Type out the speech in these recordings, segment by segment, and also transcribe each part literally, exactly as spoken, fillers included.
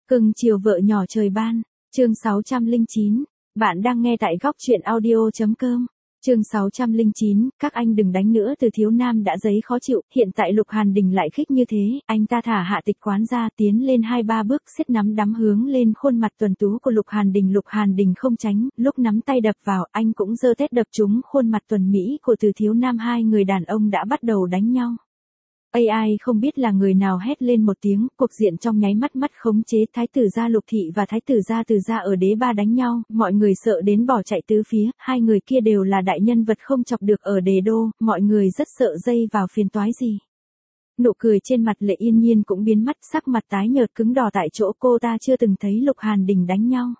Cưng chiều vợ nhỏ trời ban, chương sáu trăm lẻ chín. Bạn đang nghe tại góc truyện audio.com. Chương sáu trăm lẻ chín, các anh đừng đánh nữa. Từ Thiếu Nam đã giấy khó chịu, hiện tại Lục Hàn Đình lại khích như thế, anh ta thả Hạ Tịch Quán ra, tiến lên hai ba bước, siết nắm đấm hướng lên khuôn mặt tuần tú của Lục Hàn Đình. Lục Hàn Đình không tránh, lúc nắm tay đập vào, anh cũng giơ tét đập trúng khuôn mặt tuần mỹ của Từ Thiếu Nam. Hai người đàn ông đã bắt đầu đánh nhau. a i không biết là người nào hét lên một tiếng, cuộc diện trong nháy mắt mắt khống chế. Thái tử gia Lục Thị và thái tử gia Từ gia ở Đế Ba đánh nhau, mọi người sợ đến bỏ chạy tứ phía, hai người kia đều là đại nhân vật không chọc được ở Đế Đô, mọi người rất sợ dây vào phiền toái gì. Nụ cười trên mặt Lệ Yên Nhiên cũng biến mất, sắc mặt tái nhợt cứng đỏ tại chỗ. Cô ta chưa từng thấy Lục Hàn Đình đánh nhau.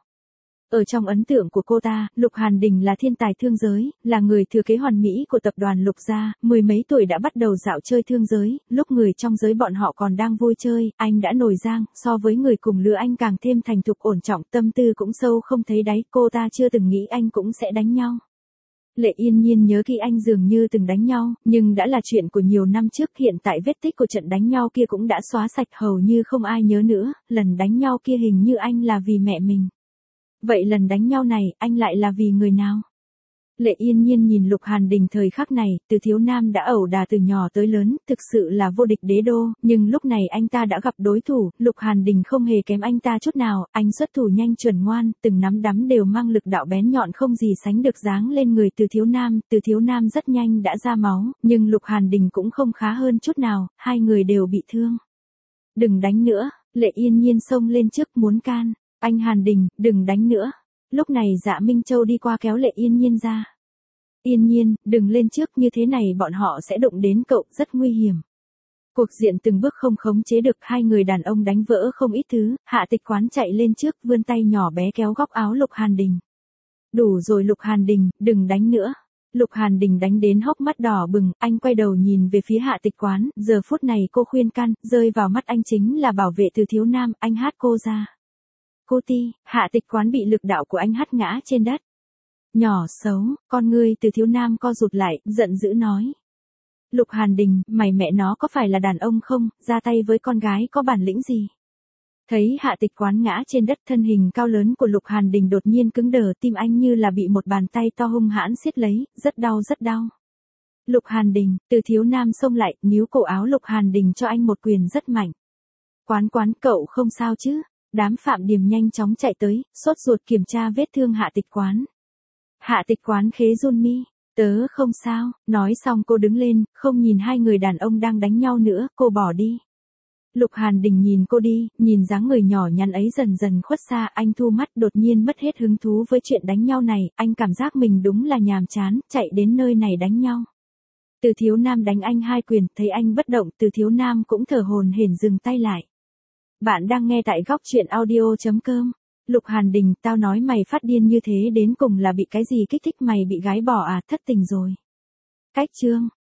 Ở trong ấn tượng của cô ta, Lục Hàn Đình là thiên tài thương giới, là người thừa kế hoàn mỹ của tập đoàn Lục gia, mười mấy tuổi đã bắt đầu dạo chơi thương giới, lúc người trong giới bọn họ còn đang vui chơi, anh đã nổi giang, so với người cùng lứa anh càng thêm thành thục ổn trọng, tâm tư cũng sâu không thấy đáy, cô ta chưa từng nghĩ anh cũng sẽ đánh nhau. Lệ Yên Nhiên nhớ khi anh dường như từng đánh nhau, nhưng đã là chuyện của nhiều năm trước, hiện tại vết tích của trận đánh nhau kia cũng đã xóa sạch, hầu như không ai nhớ nữa, lần đánh nhau kia hình như anh là vì mẹ mình. Vậy lần đánh nhau này, anh lại là vì người nào? Lệ Yên Nhiên nhìn Lục Hàn Đình thời khắc này, Từ Thiếu Nam đã ẩu đả từ nhỏ tới lớn, thực sự là vô địch Đế Đô, nhưng lúc này anh ta đã gặp đối thủ, Lục Hàn Đình không hề kém anh ta chút nào, anh xuất thủ nhanh chuẩn ngoan, từng nắm đấm đều mang lực đạo bén nhọn không gì sánh được giáng lên người Từ Thiếu Nam. Từ Thiếu Nam rất nhanh đã ra máu, nhưng Lục Hàn Đình cũng không khá hơn chút nào, hai người đều bị thương. Đừng đánh nữa, Lệ Yên Nhiên xông lên trước muốn can. Anh Hàn Đình, đừng đánh nữa. Lúc này Dạ Minh Châu đi qua kéo Lệ Yên Nhiên ra. Yên Nhiên, đừng lên trước, như thế này bọn họ sẽ đụng đến cậu, rất nguy hiểm. Cuộc diện từng bước không khống chế được, hai người đàn ông đánh vỡ không ít thứ. Hạ Tịch Quán chạy lên trước, vươn tay nhỏ bé kéo góc áo Lục Hàn Đình. Đủ rồi Lục Hàn Đình, đừng đánh nữa. Lục Hàn Đình đánh đến hốc mắt đỏ bừng, anh quay đầu nhìn về phía Hạ Tịch Quán, giờ phút này cô khuyên can, rơi vào mắt anh chính là bảo vệ Từ Thiếu Nam, anh hát cô ra. Cô ti, Hạ Tịch Quán bị lực đạo của anh hất ngã trên đất. Nhỏ xấu, con ngươi Từ Thiếu Nam co rụt lại, giận dữ nói. Lục Hàn Đình, mày mẹ nó có phải là đàn ông không, ra tay với con gái có bản lĩnh gì? Thấy Hạ Tịch Quán ngã trên đất, thân hình cao lớn của Lục Hàn Đình đột nhiên cứng đờ, tim anh như là bị một bàn tay to hung hãn siết lấy, rất đau rất đau. Lục Hàn Đình, Từ Thiếu Nam xông lại, níu cổ áo Lục Hàn Đình cho anh một quyền rất mạnh. Quán Quán, cậu không sao chứ? Đám Phạm Điềm nhanh chóng chạy tới, sốt ruột kiểm tra vết thương Hạ Tịch Quán. Hạ Tịch Quán khế run mi, tớ không sao, nói xong cô đứng lên, không nhìn hai người đàn ông đang đánh nhau nữa, cô bỏ đi. Lục Hàn Đình nhìn cô đi, nhìn dáng người nhỏ nhắn ấy dần dần khuất xa, anh thu mắt, đột nhiên mất hết hứng thú với chuyện đánh nhau này, anh cảm giác mình đúng là nhàm chán, chạy đến nơi này đánh nhau. Từ Thiếu Nam đánh anh hai quyền, thấy anh bất động, Từ Thiếu Nam cũng thở hổn hển dừng tay lại. Bạn đang nghe tại góc truyện audio.com. Lục Hàn Đình, tao nói mày phát điên như thế đến cùng là bị cái gì kích thích mày bị gái bỏ à, thất tình rồi. Cách chương.